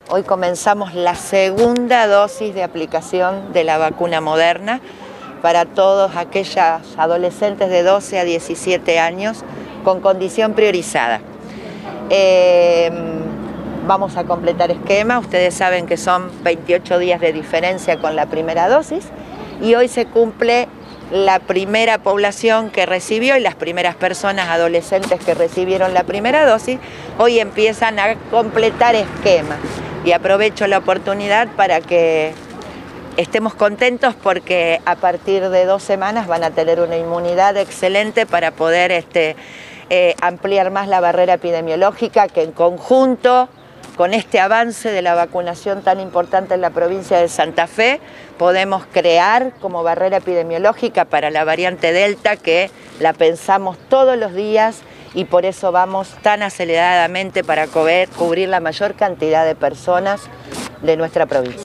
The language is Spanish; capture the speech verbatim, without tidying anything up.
Hoy comenzamos la segunda dosis de aplicación de la vacuna Moderna para todos aquellos adolescentes de doce a diecisiete años con condición priorizada. Eh, vamos a completar esquema, ustedes saben que son veintiocho días de diferencia con la primera dosis y hoy se cumple la primera población que recibió y las primeras personas adolescentes que recibieron la primera dosis, hoy empiezan a completar esquema. Y aprovecho la oportunidad para que estemos contentos porque a partir de dos semanas van a tener una inmunidad excelente para poder este, eh, ampliar más la barrera epidemiológica, que en conjunto con este avance de la vacunación tan importante en la provincia de Santa Fe, podemos crear como barrera epidemiológica para la variante Delta, que la pensamos todos los días y por eso vamos tan aceleradamente para cubrir la mayor cantidad de personas de nuestra provincia.